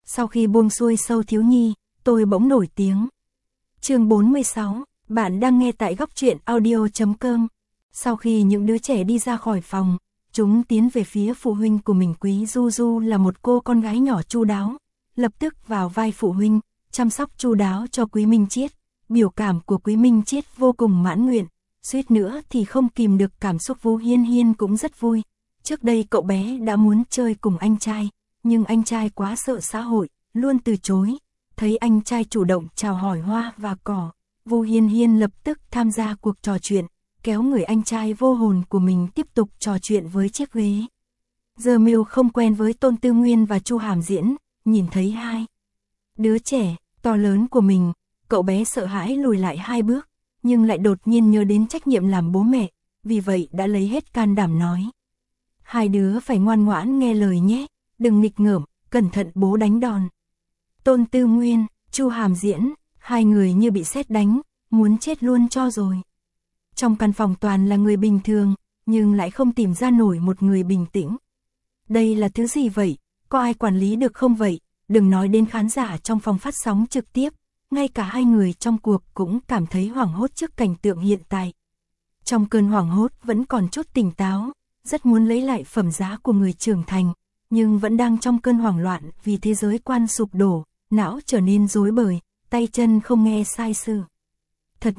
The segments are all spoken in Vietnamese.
Sau khi buông xuôi Sâu thiếu nhi, tôi bỗng nổi tiếng. Chương 46, bạn đang nghe tại góc truyện audio.com. Sau khi những đứa trẻ đi ra khỏi phòng, chúng tiến về phía phụ huynh của mình. Quý Du Du là một cô con gái nhỏ chu đáo, lập tức vào vai phụ huynh, chăm sóc chu đáo cho Quý Minh Chiết. Biểu cảm của Quý Minh Chiết vô cùng mãn nguyện, suýt nữa thì không kìm được cảm xúc. Vũ Hiên Hiên cũng rất vui. Trước đây cậu bé đã muốn chơi cùng anh trai, nhưng anh trai quá sợ xã hội, luôn từ chối. Thấy anh trai chủ động chào hỏi hoa và cỏ, Vũ Hiên Hiên lập tức tham gia cuộc trò chuyện, kéo người anh trai vô hồn của mình tiếp tục trò chuyện với chiếc ghế. Giờ Miêu không quen với Tôn Tư Nguyên và Chu Hàm Diễn, nhìn thấy hai đứa trẻ to lớn của mình, cậu bé sợ hãi lùi lại 2 bước, nhưng lại đột nhiên nhớ đến trách nhiệm làm bố mẹ, vì vậy đã lấy hết can đảm nói: "Hai đứa phải ngoan ngoãn nghe lời nhé, đừng nghịch ngợm, cẩn thận bố đánh đòn." Tôn Tư Nguyên, Chu Hàm Diễn, hai người như bị sét đánh, muốn chết luôn cho rồi. Trong căn phòng toàn là người bình thường, nhưng lại không tìm ra nổi một người bình tĩnh. Đây là thứ gì vậy? Có ai quản lý được không vậy? Đừng nói đến khán giả trong phòng phát sóng trực tiếp, ngay cả hai người trong cuộc cũng cảm thấy hoảng hốt trước cảnh tượng hiện tại. Trong cơn hoảng hốt vẫn còn chút tỉnh táo, rất muốn lấy lại phẩm giá của người trưởng thành, nhưng vẫn đang trong cơn hoảng loạn vì thế giới quan sụp đổ, não trở nên rối bời, tay chân không nghe sai sự. Thật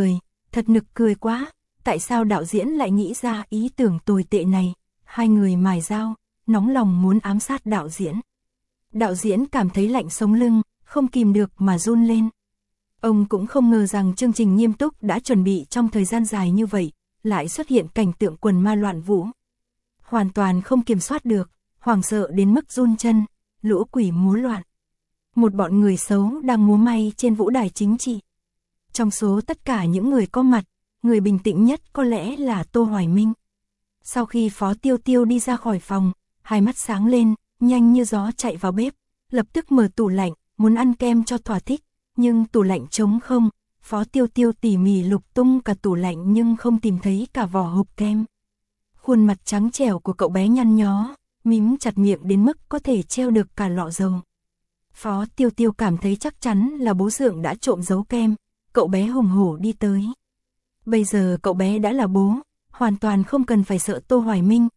nực cười quá, tại sao đạo diễn lại nghĩ ra ý tưởng tồi tệ này? Hai người mài dao, nóng lòng muốn ám sát đạo diễn. Đạo diễn cảm thấy lạnh sống lưng, không kìm được mà run lên. Ông cũng không ngờ rằng chương trình nghiêm túc đã chuẩn bị trong thời gian dài như vậy, lại xuất hiện cảnh tượng quần ma loạn vũ. Hoàn toàn không kiểm soát được, hoảng sợ đến mức run chân, lũ quỷ múa loạn. Một bọn người xấu đang múa may trên vũ đài chính trị. Trong số tất cả những người có mặt, người bình tĩnh nhất có lẽ là Tô Hoài Minh. Sau khi Phó Tiêu Tiêu đi ra khỏi phòng, hai mắt sáng lên, nhanh như gió chạy vào bếp, lập tức mở tủ lạnh, muốn ăn kem cho thỏa thích, nhưng tủ lạnh trống không. Phó Tiêu Tiêu tỉ mỉ lục tung cả tủ lạnh nhưng không tìm thấy cả vỏ hộp kem. Khuôn mặt trắng trẻo của cậu bé nhăn nhó, mím chặt miệng đến mức có thể treo được cả lọ dầu. Phó Tiêu Tiêu cảm thấy chắc chắn là bố Dượng đã trộm giấu kem, cậu bé hùng hổ đi tới. Bây giờ cậu bé đã là bố, hoàn toàn không cần phải sợ Tô Hoài Minh,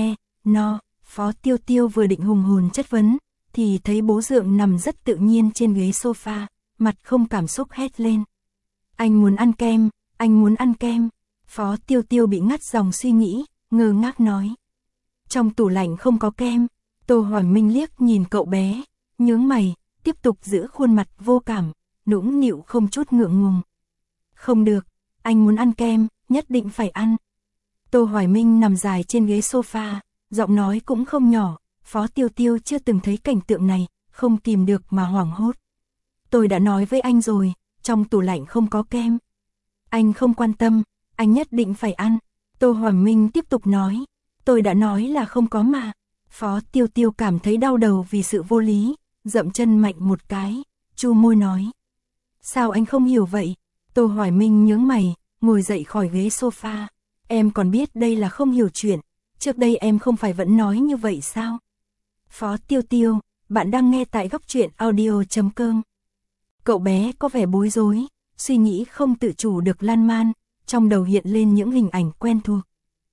Phó Tiêu Tiêu vừa định hùng hồn chất vấn, thì thấy bố Dượng nằm rất tự nhiên trên ghế sofa, mặt không cảm xúc hét lên: "Anh muốn ăn kem, anh muốn ăn kem." Phó Tiêu Tiêu bị ngắt dòng suy nghĩ, ngơ ngác nói: "Trong tủ lạnh không có kem." Tô Hoài Minh liếc nhìn cậu bé, nhướng mày, tiếp tục giữ khuôn mặt vô cảm, nũng nịu không chút ngượng ngùng: "Không được, anh muốn ăn kem, nhất định phải ăn." Tô Hoài Minh nằm dài trên ghế sofa, giọng nói cũng không nhỏ. Phó Tiêu Tiêu chưa từng thấy cảnh tượng này, không kìm được mà hoảng hốt. "Tôi đã nói với anh rồi, trong tủ lạnh không có kem." "Anh không quan tâm, anh nhất định phải ăn." Tô Hoài Minh tiếp tục nói: "Tôi đã nói là không có mà." Phó Tiêu Tiêu cảm thấy đau đầu vì sự vô lý, dậm chân mạnh một cái, chu môi nói: "Sao anh không hiểu vậy?" Tô Hoài Minh nhướng mày, ngồi dậy khỏi ghế sofa: "Em còn biết đây là không hiểu chuyện, trước đây em không phải vẫn nói như vậy sao?" Phó Tiêu Tiêu, bạn đang nghe tại góc truyện audio.com. Cậu bé có vẻ bối rối, suy nghĩ không tự chủ được lan man, trong đầu hiện lên những hình ảnh quen thuộc.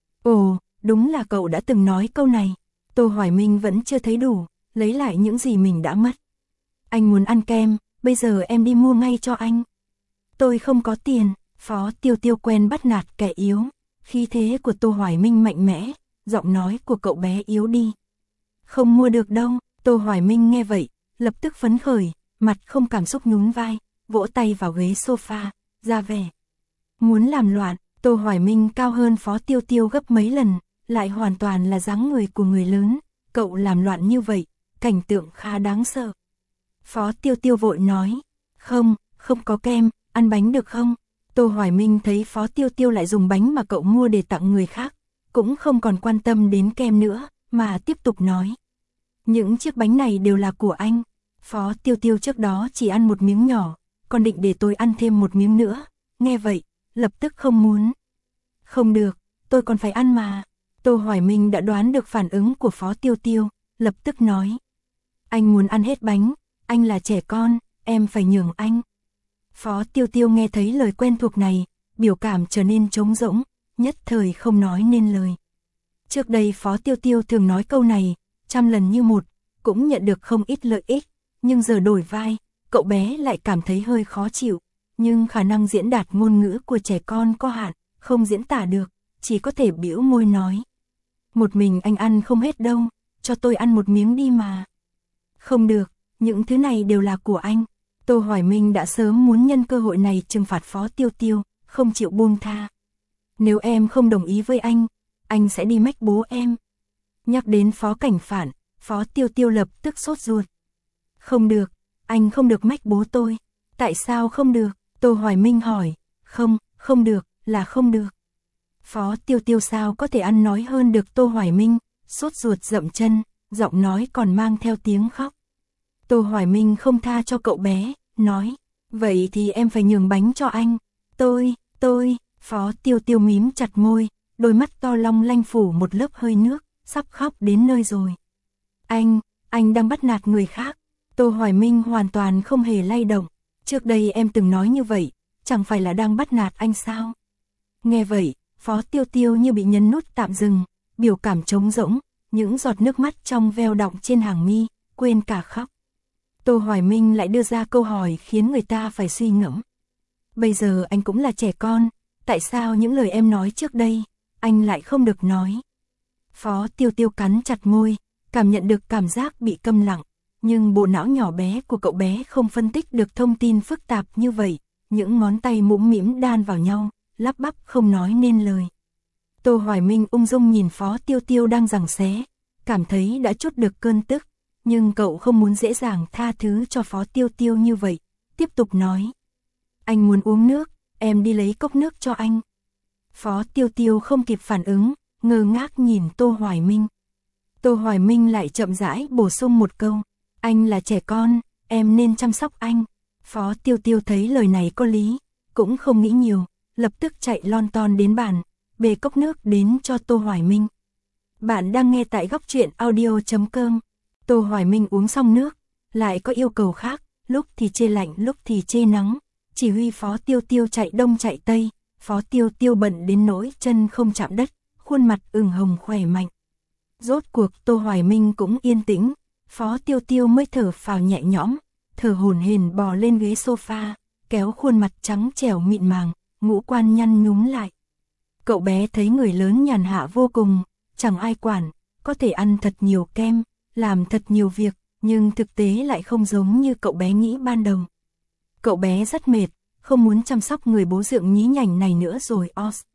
Ồ, đúng là cậu đã từng nói câu này. Tô Hoài Minh vẫn chưa thấy đủ, lấy lại những gì mình đã mất. "Anh muốn ăn kem, bây giờ em đi mua ngay cho anh." "Tôi không có tiền." Phó Tiêu Tiêu quen bắt nạt kẻ yếu, khí thế của Tô Hoài Minh mạnh mẽ, giọng nói của cậu bé yếu đi. "Không mua được đâu." Tô Hoài Minh nghe vậy, lập tức phấn khởi, mặt không cảm xúc nhún vai, vỗ tay vào ghế sofa, ra vẻ muốn làm loạn. Tô Hoài Minh cao hơn Phó Tiêu Tiêu gấp mấy lần, lại hoàn toàn là dáng người của người lớn, cậu làm loạn như vậy, cảnh tượng khá đáng sợ. Phó Tiêu Tiêu vội nói: Không có kem, ăn bánh được không?" Tô Hoài Minh thấy Phó Tiêu Tiêu lại dùng bánh mà cậu mua để tặng người khác, cũng không còn quan tâm đến kem nữa, mà tiếp tục nói: "Những chiếc bánh này đều là của anh." Phó Tiêu Tiêu trước đó chỉ ăn một miếng nhỏ, còn định để tôi ăn thêm một miếng nữa, nghe vậy, lập tức không muốn. "Không được, tôi còn phải ăn mà." Tô Hoài Minh đã đoán được phản ứng của Phó Tiêu Tiêu, lập tức nói: Anh muốn ăn hết bánh, anh là trẻ con, em phải nhường anh. Phó Tiêu Tiêu nghe thấy lời quen thuộc này, biểu cảm trở nên trống rỗng, nhất thời không nói nên lời. Trước đây Phó Tiêu Tiêu thường nói câu này, trăm lần như một, cũng nhận được không ít lợi ích, nhưng giờ đổi vai, cậu bé lại cảm thấy hơi khó chịu, nhưng khả năng diễn đạt ngôn ngữ của trẻ con có hạn, không diễn tả được, chỉ có thể bĩu môi nói. Một mình anh ăn không hết đâu, cho tôi ăn một miếng đi mà. Không được, những thứ này đều là của anh. Tô Hoài Minh đã sớm muốn nhân cơ hội này trừng phạt Phó Tiêu Tiêu, không chịu buông tha. Nếu em không đồng ý với anh sẽ đi mách bố em. Nhắc đến Phó Cảnh Phản, Phó Tiêu Tiêu lập tức sốt ruột. Không được, anh không được mách bố tôi. Tại sao không được? Tô Hoài Minh hỏi. Không được, là không được. Phó Tiêu Tiêu sao có thể ăn nói hơn được Tô Hoài Minh, sốt ruột dậm chân, giọng nói còn mang theo tiếng khóc. Tô Hoài Minh không tha cho cậu bé, nói, vậy thì em phải nhường bánh cho anh. Tôi, Phó Tiêu Tiêu mím chặt môi, đôi mắt to long lanh phủ một lớp hơi nước, sắp khóc đến nơi rồi. Anh đang bắt nạt người khác. Tô Hoài Minh hoàn toàn không hề lay động. Trước đây em từng nói như vậy, chẳng phải là đang bắt nạt anh sao? Nghe vậy, Phó Tiêu Tiêu như bị nhấn nút tạm dừng, biểu cảm trống rỗng, những giọt nước mắt trong veo đọng trên hàng mi, quên cả khóc. Tô Hoài Minh lại đưa ra câu hỏi khiến người ta phải suy ngẫm. Bây giờ anh cũng là trẻ con, tại sao những lời em nói trước đây, anh lại không được nói? Phó Tiêu Tiêu cắn chặt môi, cảm nhận được cảm giác bị câm lặng, nhưng bộ não nhỏ bé của cậu bé không phân tích được thông tin phức tạp như vậy, những ngón tay mũm mĩm đan vào nhau, lắp bắp không nói nên lời. Tô Hoài Minh ung dung nhìn Phó Tiêu Tiêu đang giằng xé, cảm thấy đã trút được cơn tức, nhưng cậu không muốn dễ dàng tha thứ cho Phó Tiêu Tiêu như vậy, tiếp tục nói. Anh muốn uống nước, em đi lấy cốc nước cho anh. Phó Tiêu Tiêu không kịp phản ứng, ngơ ngác nhìn Tô Hoài Minh. Tô Hoài Minh lại chậm rãi bổ sung một câu, anh là trẻ con, em nên chăm sóc anh. Phó Tiêu Tiêu thấy lời này có lý, cũng không nghĩ nhiều, lập tức chạy lon ton đến bàn, bê cốc nước đến cho Tô Hoài Minh. Bạn đang nghe tại góc truyện audio.com. Tô Hoài Minh uống xong nước, lại có yêu cầu khác, lúc thì chê lạnh lúc thì chê nắng, chỉ huy Phó Tiêu Tiêu chạy đông chạy tây, Phó Tiêu Tiêu bận đến nỗi chân không chạm đất, khuôn mặt ửng hồng khỏe mạnh. Rốt cuộc Tô Hoài Minh cũng yên tĩnh, Phó Tiêu Tiêu mới thở phào nhẹ nhõm, thở hổn hển bò lên ghế sofa, kéo khuôn mặt trắng trẻo mịn màng, ngũ quan nhăn nhúm lại. Cậu bé thấy người lớn nhàn hạ vô cùng, chẳng ai quản, có thể ăn thật nhiều kem, làm thật nhiều việc, nhưng thực tế lại không giống như cậu bé nghĩ ban đầu. Cậu bé rất mệt, không muốn chăm sóc người bố dượng nhí nhảnh này nữa rồi.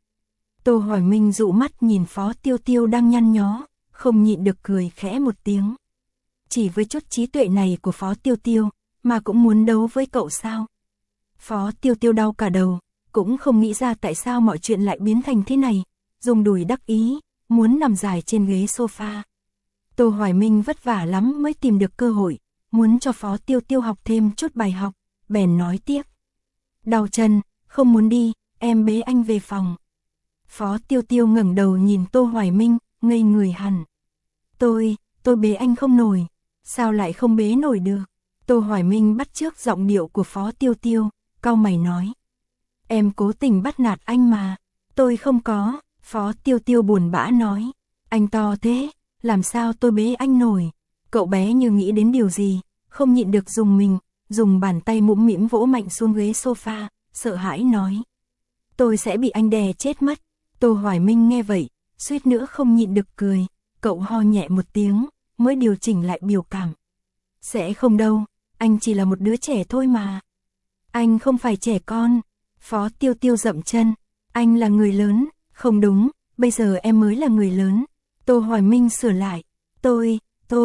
Tô Hoài Minh dụ mắt nhìn Phó Tiêu Tiêu đang nhăn nhó, không nhịn được cười khẽ một tiếng. Chỉ với chút trí tuệ này của Phó Tiêu Tiêu, mà cũng muốn đấu với cậu sao? Phó Tiêu Tiêu đau cả đầu, cũng không nghĩ ra tại sao mọi chuyện lại biến thành thế này, dùng đùi đắc ý, muốn nằm dài trên ghế sofa. Tô Hoài Minh vất vả lắm mới tìm được cơ hội, muốn cho Phó Tiêu Tiêu học thêm chút bài học, bèn nói tiếp. Đau chân, không muốn đi, em bế anh về phòng. Phó Tiêu Tiêu ngẩng đầu nhìn Tô Hoài Minh, ngây người hẳn. Tôi bế anh không nổi, sao lại không bế nổi được? Tô Hoài Minh bắt chước giọng điệu của Phó Tiêu Tiêu, cau mày nói. Em cố tình bắt nạt anh mà. Tôi không có, Phó Tiêu Tiêu buồn bã nói. Anh to thế, làm sao tôi bế anh nổi? Cậu bé như nghĩ đến điều gì, không nhịn được dùng bàn tay mũm mĩm vỗ mạnh xuống ghế sofa, sợ hãi nói. Tôi sẽ bị anh đè chết mất. Tô Hoài Minh nghe vậy, suýt nữa không nhịn được cười, cậu ho nhẹ một tiếng, mới điều chỉnh lại biểu cảm. Sẽ không đâu, anh chỉ là một đứa trẻ thôi mà. Anh không phải trẻ con. Phó Tiêu Tiêu dậm chân, anh là người lớn. Không đúng, bây giờ em mới là người lớn. Tô Hoài Minh sửa lại. Tôi.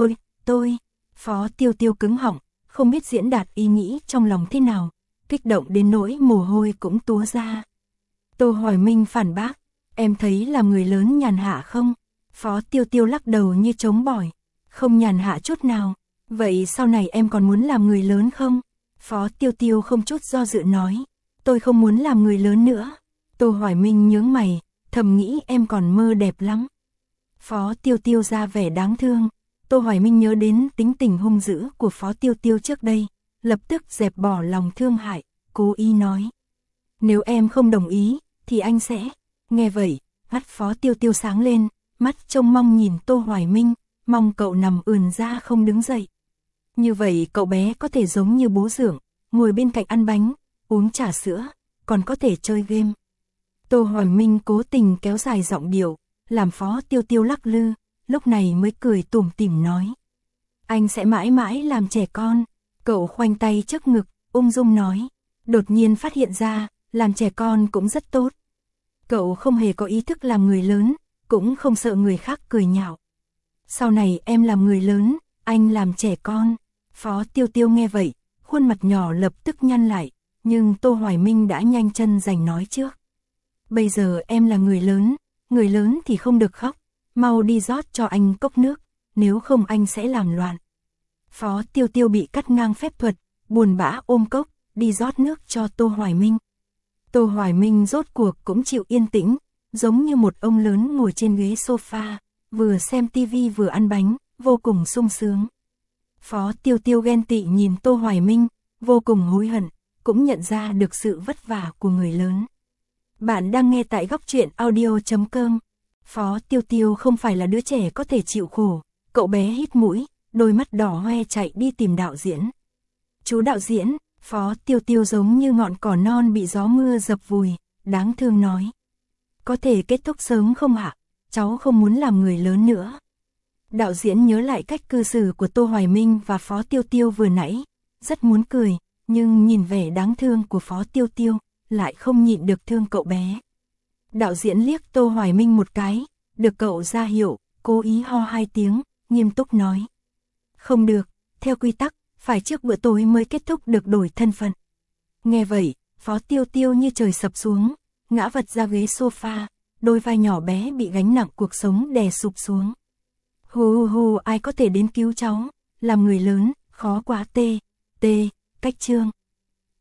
Phó Tiêu Tiêu cứng họng, không biết diễn đạt ý nghĩ trong lòng thế nào, kích động đến nỗi mồ hôi cũng túa ra. Tô Hoài Minh phản bác, em thấy làm người lớn nhàn hạ không? Phó Tiêu Tiêu lắc đầu như trống bỏi, không nhàn hạ chút nào. Vậy sau này em còn muốn làm người lớn không? Phó Tiêu Tiêu không chút do dự nói, tôi không muốn làm người lớn nữa. Tô Hoài Minh nhướng mày, thầm nghĩ em còn mơ đẹp lắm. Phó Tiêu Tiêu ra vẻ đáng thương, Tô Hoài Minh nhớ đến tính tình hung dữ của Phó Tiêu Tiêu trước đây, lập tức dẹp bỏ lòng thương hại, cố ý nói. Nếu em không đồng ý, thì anh sẽ. Nghe vậy, mắt Phó Tiêu Tiêu sáng lên, mắt trông mong nhìn Tô Hoài Minh, mong cậu nằm ườn ra không đứng dậy. Như vậy cậu bé có thể giống như bố dưỡng, ngồi bên cạnh ăn bánh, uống trà sữa, còn có thể chơi game. Tô Hoài Minh cố tình kéo dài giọng điệu, làm Phó Tiêu Tiêu lắc lư, lúc này mới cười tủm tỉm nói. Anh sẽ mãi mãi làm trẻ con. Cậu khoanh tay trước ngực, ung dung nói. Đột nhiên phát hiện ra, làm trẻ con cũng rất tốt. Cậu không hề có ý thức làm người lớn, cũng không sợ người khác cười nhạo. Sau này em làm người lớn, anh làm trẻ con. Phó Tiêu Tiêu nghe vậy, khuôn mặt nhỏ lập tức nhăn lại, nhưng Tô Hoài Minh đã nhanh chân giành nói trước. Bây giờ em là người lớn thì không được khóc, mau đi rót cho anh cốc nước, nếu không anh sẽ làm loạn. Phó Tiêu Tiêu bị cắt ngang phép thuật, buồn bã ôm cốc, đi rót nước cho Tô Hoài Minh. Tô Hoài Minh rốt cuộc cũng chịu yên tĩnh, giống như một ông lớn ngồi trên ghế sofa, vừa xem tivi vừa ăn bánh, vô cùng sung sướng. Phó Tiêu Tiêu ghen tị nhìn Tô Hoài Minh, vô cùng hối hận, cũng nhận ra được sự vất vả của người lớn. Bạn đang nghe tại góc truyện audio.com. Phó Tiêu Tiêu không phải là đứa trẻ có thể chịu khổ, cậu bé hít mũi, đôi mắt đỏ hoe chạy đi tìm đạo diễn. Chú đạo diễn, Phó Tiêu Tiêu giống như ngọn cỏ non bị gió mưa dập vùi, đáng thương nói. Có thể kết thúc sớm không hả? Cháu không muốn làm người lớn nữa. Đạo diễn nhớ lại cách cư xử của Tô Hoài Minh và Phó Tiêu Tiêu vừa nãy, rất muốn cười, nhưng nhìn vẻ đáng thương của Phó Tiêu Tiêu, lại không nhịn được thương cậu bé. Đạo diễn liếc Tô Hoài Minh một cái, được cậu ra hiệu, cố ý ho 2 tiếng, nghiêm túc nói. Không được, theo quy tắc, phải trước bữa tối mới kết thúc được đổi thân phận. Nghe vậy, Phó Tiêu Tiêu như trời sập xuống, ngã vật ra ghế sofa, đôi vai nhỏ bé bị gánh nặng cuộc sống đè sụp xuống. Hù ai có thể đến cứu cháu, làm người lớn, khó quá. Cách chương